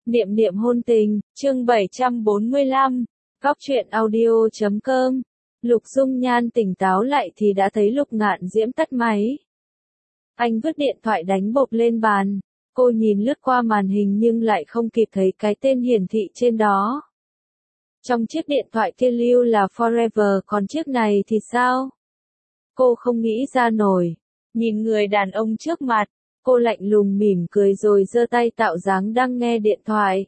Niệm niệm hôn tình, chương 745, Góc truyện audio.com. Lục Dung Nhan tỉnh táo lại thì đã thấy Lục Ngạn Diễm tắt máy. Anh vứt điện thoại đánh bộp lên bàn. Cô nhìn lướt qua màn hình nhưng lại không kịp thấy cái tên hiển thị trên đó. Trong chiếc điện thoại kia lưu là Forever, còn chiếc này thì sao? Cô không nghĩ ra nổi. Nhìn người đàn ông trước mặt, cô lạnh lùng mỉm cười rồi giơ tay tạo dáng đang nghe điện thoại.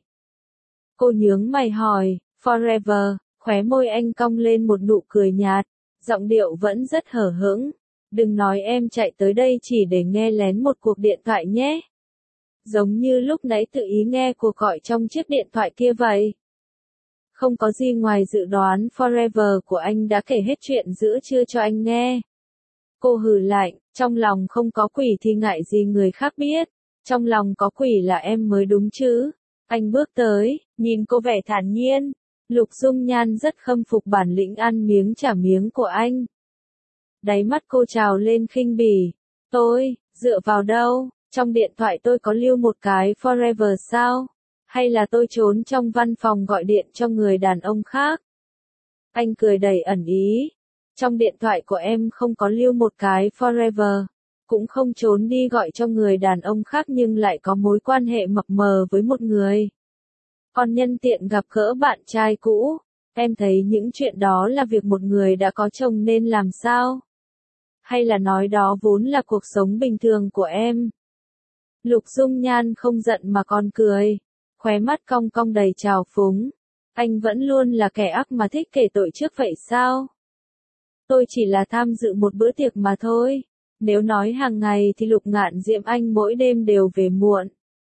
Cô nhướng mày hỏi, Forever, khóe môi anh cong lên một nụ cười nhạt, giọng điệu vẫn rất hở hững. Đừng nói em chạy tới đây chỉ để nghe lén một cuộc điện thoại nhé. Giống như lúc nãy tự ý nghe cuộc gọi trong chiếc điện thoại kia vậy. Không có gì ngoài dự đoán Forever của anh đã kể hết chuyện giữa trưa cho anh nghe. Cô hừ lạnh, trong lòng không có quỷ thì ngại gì người khác biết, trong lòng có quỷ là em mới đúng chứ. Anh bước tới, nhìn cô vẻ thản nhiên. Lục Dung Nhan rất khâm phục bản lĩnh ăn miếng trả miếng của anh. Đáy mắt cô trào lên khinh bỉ. Tôi, dựa vào đâu, trong điện thoại tôi có lưu một cái Forever sao? Hay là tôi trốn trong văn phòng gọi điện cho người đàn ông khác? Anh cười đầy ẩn ý. Trong điện thoại của em không có lưu một cái Forever, cũng không trốn đi gọi cho người đàn ông khác nhưng lại có mối quan hệ mập mờ với một người. Còn nhân tiện gặp gỡ bạn trai cũ, em thấy những chuyện đó là việc một người đã có chồng nên làm sao? Hay là nói đó vốn là cuộc sống bình thường của em? Lục Dung Nhan không giận mà còn cười, khóe mắt cong cong đầy trào phúng. Anh vẫn luôn là kẻ ác mà thích kể tội trước vậy sao? Tôi chỉ là tham dự một bữa tiệc mà thôi. Nếu nói hàng ngày thì Lục Ngạn Diễm anh mỗi đêm đều về muộn.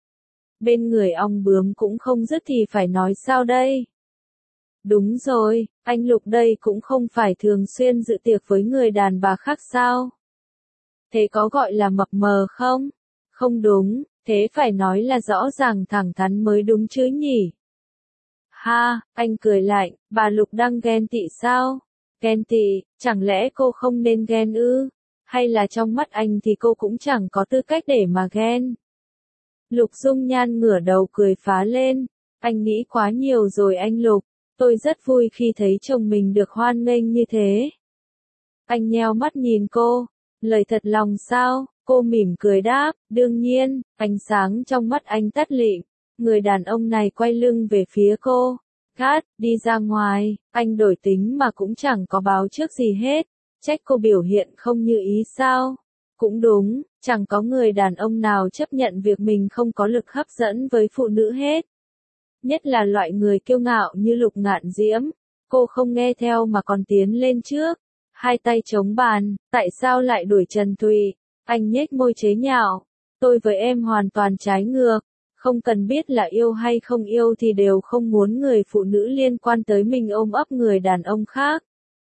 Bên người ong bướm cũng không dứt thì phải nói sao đây? Đúng rồi, anh Lục đây cũng không phải thường xuyên dự tiệc với người đàn bà khác sao? Thế có gọi là mập mờ không? Không đúng, thế phải nói là rõ ràng thẳng thắn mới đúng chứ nhỉ? Ha, anh cười lạnh, bà Lục đang ghen tị sao? Ghen tị, chẳng lẽ cô không nên ghen ư? Hay là trong mắt anh thì cô cũng chẳng có tư cách để mà ghen? Lục Dung Nhan ngửa đầu cười phá lên. Anh nghĩ quá nhiều rồi anh Lục. Tôi rất vui khi thấy chồng mình được hoan nghênh như thế. Anh nheo mắt nhìn cô. Lời thật lòng sao? Cô mỉm cười đáp. Đương nhiên, ánh sáng trong mắt anh tắt lịm. Người đàn ông này quay lưng về phía cô. Cát, đi ra ngoài. Anh đổi tính mà cũng chẳng có báo trước gì hết. Trách cô biểu hiện không như ý sao? Cũng đúng, chẳng có người đàn ông nào chấp nhận việc mình không có lực hấp dẫn với phụ nữ hết. Nhất là loại người kiêu ngạo như Lục Ngạn Diễm. Cô không nghe theo mà còn tiến lên trước. Hai tay chống bàn, tại sao lại đuổi Trần Thùy? Anh nhếch môi chế nhạo. Tôi với em hoàn toàn trái ngược. Không cần biết là yêu hay không yêu thì đều không muốn người phụ nữ liên quan tới mình ôm ấp người đàn ông khác.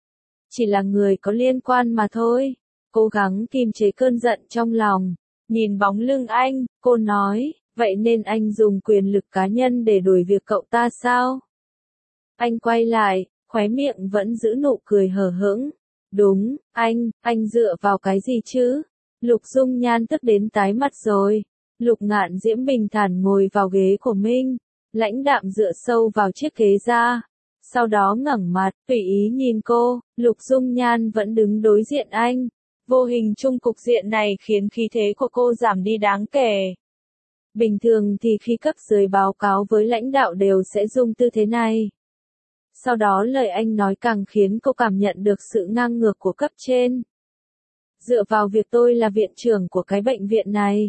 Chỉ là người có liên quan mà thôi. Cố gắng kiềm chế cơn giận trong lòng. Nhìn bóng lưng anh, cô nói, vậy nên anh dùng quyền lực cá nhân để đuổi việc cậu ta sao? Anh quay lại, khóe miệng vẫn giữ nụ cười hờ hững. Đúng, anh dựa vào cái gì chứ? Lục Dung Nhan tức đến tái mặt rồi. Lục Ngạn Diễm bình thản ngồi vào ghế của mình, lãnh đạm dựa sâu vào chiếc ghế ra. Sau đó ngẩng mặt, tùy ý nhìn cô. Lục Dung Nhan vẫn đứng đối diện anh. Vô hình chung cục diện này khiến khí thế của cô giảm đi đáng kể. Bình thường thì khi cấp dưới báo cáo với lãnh đạo đều sẽ dùng tư thế này. Sau đó lời anh nói càng khiến cô cảm nhận được sự ngang ngược của cấp trên. Dựa vào việc tôi là viện trưởng của cái bệnh viện này.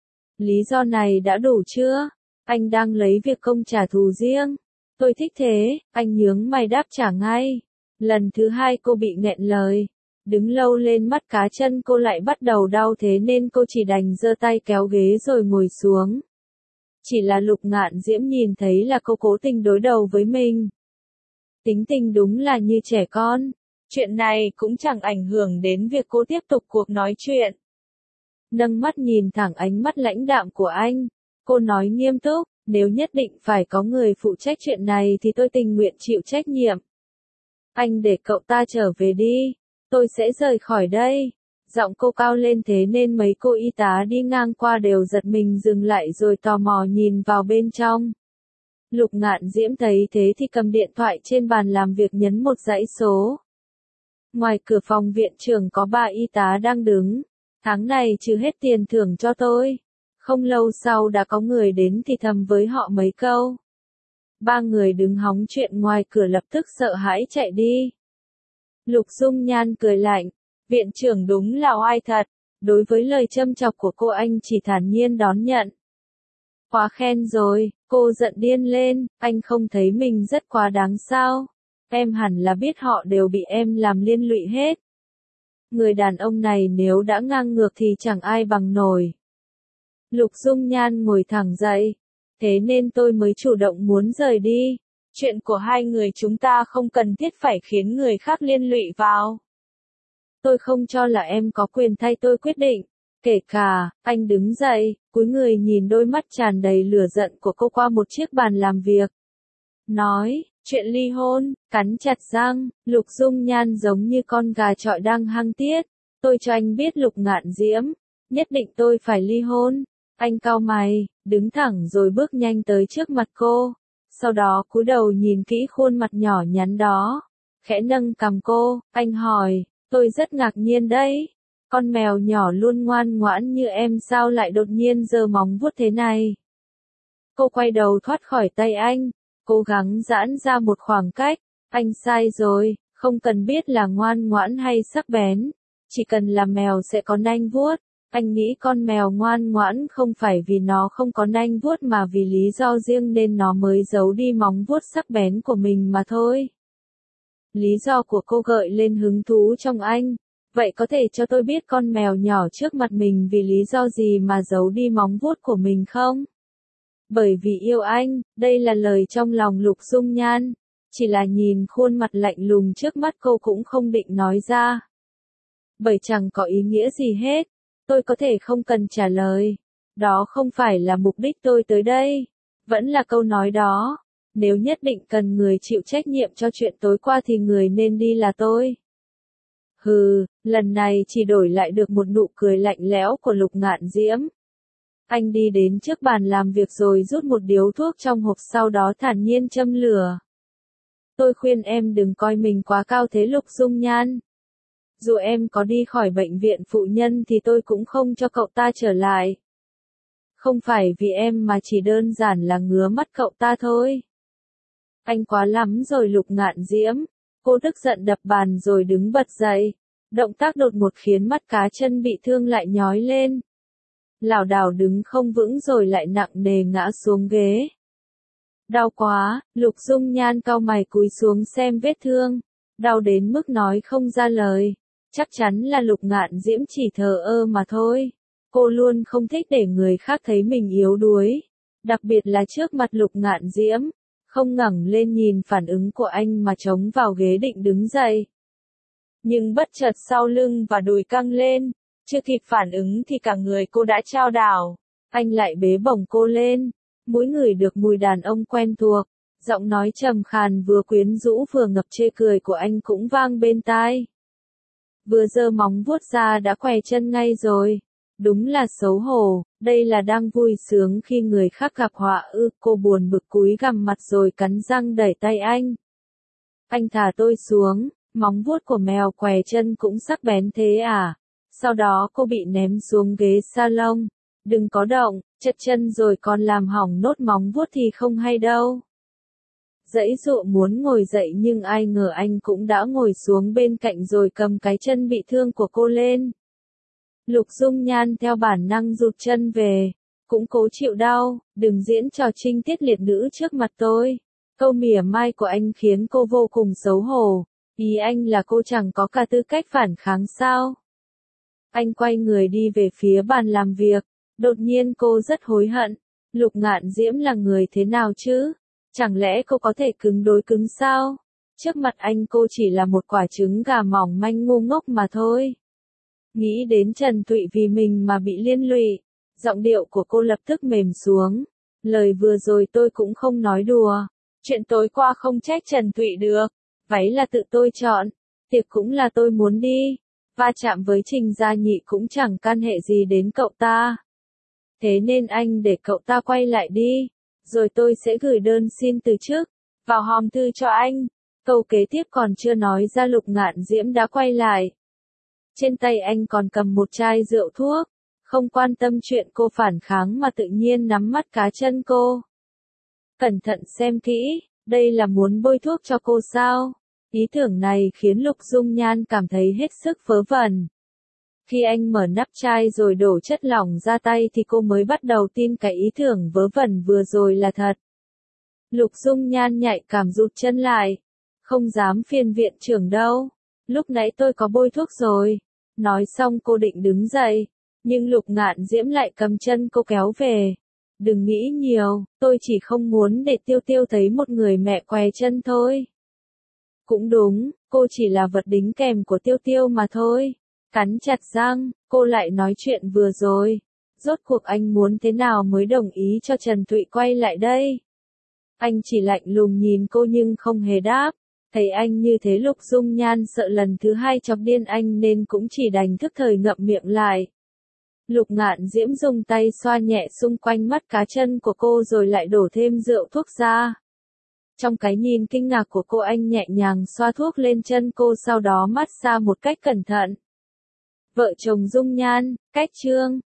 Lý do này đã đủ chưa? Anh đang lấy việc công trả thù riêng. Tôi thích thế, anh nhướng mày đáp trả ngay. Lần thứ hai cô bị nghẹn lời. Đứng lâu lên mắt cá chân cô lại bắt đầu đau thế nên cô chỉ đành giơ tay kéo ghế rồi ngồi xuống. Chỉ là Lục Ngạn Diễm nhìn thấy là cô cố tình đối đầu với mình. Tính tình đúng là như trẻ con. Chuyện này cũng chẳng ảnh hưởng đến việc cô tiếp tục cuộc nói chuyện. Nâng mắt nhìn thẳng ánh mắt lãnh đạm của anh. Cô nói nghiêm túc, nếu nhất định phải có người phụ trách chuyện này thì tôi tình nguyện chịu trách nhiệm. Anh để cậu ta trở về đi. Tôi sẽ rời khỏi đây. Giọng cô cao lên thế nên mấy cô y tá đi ngang qua đều giật mình dừng lại rồi tò mò nhìn vào bên trong. Lục Ngạn Diễm thấy thế thì cầm điện thoại trên bàn làm việc nhấn một dãy số. Ngoài cửa phòng viện trưởng có 3 y tá đang đứng. Tháng này trừ hết tiền thưởng cho tôi. Không lâu sau đã có người đến thì thầm với họ mấy câu. 3 người đứng hóng chuyện ngoài cửa lập tức sợ hãi chạy đi. Lục Dung Nhan cười lạnh. Viện trưởng đúng là oai thật. Đối với lời châm chọc của cô anh chỉ thản nhiên đón nhận. Quá khen rồi, cô giận điên lên, anh không thấy mình rất quá đáng sao? Em hẳn là biết họ đều bị em làm liên lụy hết. Người đàn ông này nếu đã ngang ngược thì chẳng ai bằng nổi. Lục Dung Nhan ngồi thẳng dậy. Thế nên tôi mới chủ động muốn rời đi. Chuyện của hai người chúng ta không cần thiết phải khiến người khác liên lụy vào. Tôi không cho là em có quyền thay tôi quyết định. Kể cả, anh đứng dậy, cúi người nhìn đôi mắt tràn đầy lửa giận của cô qua một chiếc bàn làm việc. Nói, chuyện ly hôn, cắn chặt răng, Lục Dung Nhan giống như con gà chọi đang hăng tiết. Tôi cho anh biết Lục Ngạn Diễm, nhất định tôi phải ly hôn. Anh cau mày, đứng thẳng rồi bước nhanh tới trước mặt cô. Sau đó cúi đầu nhìn kỹ khuôn mặt nhỏ nhắn đó. Khẽ nâng cằm cô, anh hỏi, tôi rất ngạc nhiên đấy. Con mèo nhỏ luôn ngoan ngoãn như em sao lại đột nhiên giơ móng vuốt thế này? Cô quay đầu thoát khỏi tay anh, cố gắng giãn ra một khoảng cách. Anh sai rồi, không cần biết là ngoan ngoãn hay sắc bén. Chỉ cần là mèo sẽ có nanh vuốt. Anh nghĩ con mèo ngoan ngoãn không phải vì nó không có nanh vuốt mà vì lý do riêng nên nó mới giấu đi móng vuốt sắc bén của mình mà thôi. Lý do của cô gợi lên hứng thú trong anh. Vậy có thể cho tôi biết con mèo nhỏ trước mặt mình vì lý do gì mà giấu đi móng vuốt của mình không? Bởi vì yêu anh, đây là lời trong lòng Lục Dung Nhan. Chỉ là nhìn khuôn mặt lạnh lùng trước mắt cô cũng không định nói ra. Bởi chẳng có ý nghĩa gì hết. Tôi có thể không cần trả lời. Đó không phải là mục đích tôi tới đây. Vẫn là câu nói đó. Nếu nhất định cần người chịu trách nhiệm cho chuyện tối qua thì người nên đi là tôi. Hừ, lần này chỉ đổi lại được một nụ cười lạnh lẽo của Lục Ngạn Diễm. Anh đi đến trước bàn làm việc rồi rút một điếu thuốc trong hộp sau đó thản nhiên châm lửa. Tôi khuyên em đừng coi mình quá cao thế Lục Dung Nhan. Dù em có đi khỏi bệnh viện phụ nhân thì tôi cũng không cho cậu ta trở lại. Không phải vì em mà chỉ đơn giản là ngứa mắt cậu ta thôi. Anh quá lắm rồi Lục Ngạn Diễm. Cô tức giận đập bàn rồi đứng bật dậy. Động tác đột ngột khiến mắt cá chân bị thương lại nhói lên. Lảo đảo đứng không vững rồi lại nặng nề ngã xuống ghế. Đau quá, Lục Dung Nhan cau mày cúi xuống xem vết thương. Đau đến mức nói không ra lời. Chắc chắn là Lục Ngạn Diễm chỉ thờ ơ mà thôi. Cô luôn không thích để người khác thấy mình yếu đuối. Đặc biệt là trước mặt Lục Ngạn Diễm. Không ngẩng lên nhìn phản ứng của anh mà chống vào ghế định đứng dậy. Nhưng bất chợt sau lưng và đùi căng lên. Chưa kịp phản ứng thì cả người cô đã chao đảo. Anh lại bế bổng cô lên. Mũi ngửi được mùi đàn ông quen thuộc. Giọng nói trầm khàn vừa quyến rũ vừa ngập chê cười của anh cũng vang bên tai. Vừa giơ móng vuốt ra đã què chân ngay rồi. Đúng là xấu hổ, đây là đang vui sướng khi người khác gặp họa ư. Cô buồn bực cúi gằm mặt rồi cắn răng đẩy tay anh. Anh thả tôi xuống, móng vuốt của mèo què chân cũng sắc bén thế à? Sau đó cô bị ném xuống ghế salon. Đừng có động, chật chân rồi còn làm hỏng nốt móng vuốt thì không hay đâu. Giãy giụa muốn ngồi dậy nhưng ai ngờ anh cũng đã ngồi xuống bên cạnh rồi cầm cái chân bị thương của cô lên. Lục Dung Nhan theo bản năng rụt chân về, cũng cố chịu đau, đừng diễn trò trinh tiết liệt nữ trước mặt tôi. Câu mỉa mai của anh khiến cô vô cùng xấu hổ, ý anh là cô chẳng có cả tư cách phản kháng sao. Anh quay người đi về phía bàn làm việc, đột nhiên cô rất hối hận. Lục Ngạn Diễm là người thế nào chứ? Chẳng lẽ cô có thể cứng đối cứng sao? Trước mặt anh cô chỉ là một quả trứng gà mỏng manh ngu ngốc mà thôi. Nghĩ đến Trần Thụy vì mình mà bị liên lụy, giọng điệu của cô lập tức mềm xuống. Lời vừa rồi tôi cũng không nói đùa. Chuyện tối qua không trách Trần Thụy được. Váy là tự tôi chọn. Tiệc cũng là tôi muốn đi. Va chạm với Trình Gia Nhị cũng chẳng can hệ gì đến cậu ta. Thế nên anh để cậu ta quay lại đi. rồi tôi sẽ gửi đơn xin từ chức vào hòm thư cho anh. Câu kế tiếp còn chưa nói ra Lục Ngạn Diễm đã quay lại. Trên tay anh còn cầm một chai rượu thuốc, không quan tâm chuyện cô phản kháng mà tự nhiên nắm mắt cá chân cô. Cẩn thận xem kỹ, đây là muốn bôi thuốc cho cô sao? Ý tưởng này khiến Lục Dung Nhan cảm thấy hết sức vớ vẩn. Khi anh mở nắp chai rồi đổ chất lỏng ra tay thì cô mới bắt đầu tin cái ý tưởng vớ vẩn vừa rồi là thật. Lục Dung Nhan nhạy cảm rụt chân lại. Không dám phiền viện trưởng đâu. Lúc nãy tôi có bôi thuốc rồi. Nói xong cô định đứng dậy. Nhưng Lục Ngạn Diễm lại cầm chân cô kéo về. Đừng nghĩ nhiều, tôi chỉ không muốn để Tiêu Tiêu thấy một người mẹ què chân thôi. Cũng đúng, cô chỉ là vật đính kèm của Tiêu Tiêu mà thôi. Cắn chặt răng, cô lại nói chuyện vừa rồi. Rốt cuộc anh muốn thế nào mới đồng ý cho Trần Thụy quay lại đây? Anh chỉ lạnh lùng nhìn cô nhưng không hề đáp. Thấy anh như thế Lục Dung Nhan sợ lần thứ hai chọc điên anh nên cũng chỉ đành thức thời ngậm miệng lại. Lục Ngạn Diễm dùng tay xoa nhẹ xung quanh mắt cá chân của cô rồi lại đổ thêm rượu thuốc ra. Trong cái nhìn kinh ngạc của cô anh nhẹ nhàng xoa thuốc lên chân cô sau đó massage một cách cẩn thận. Vợ chồng Dung Nhan, cách chương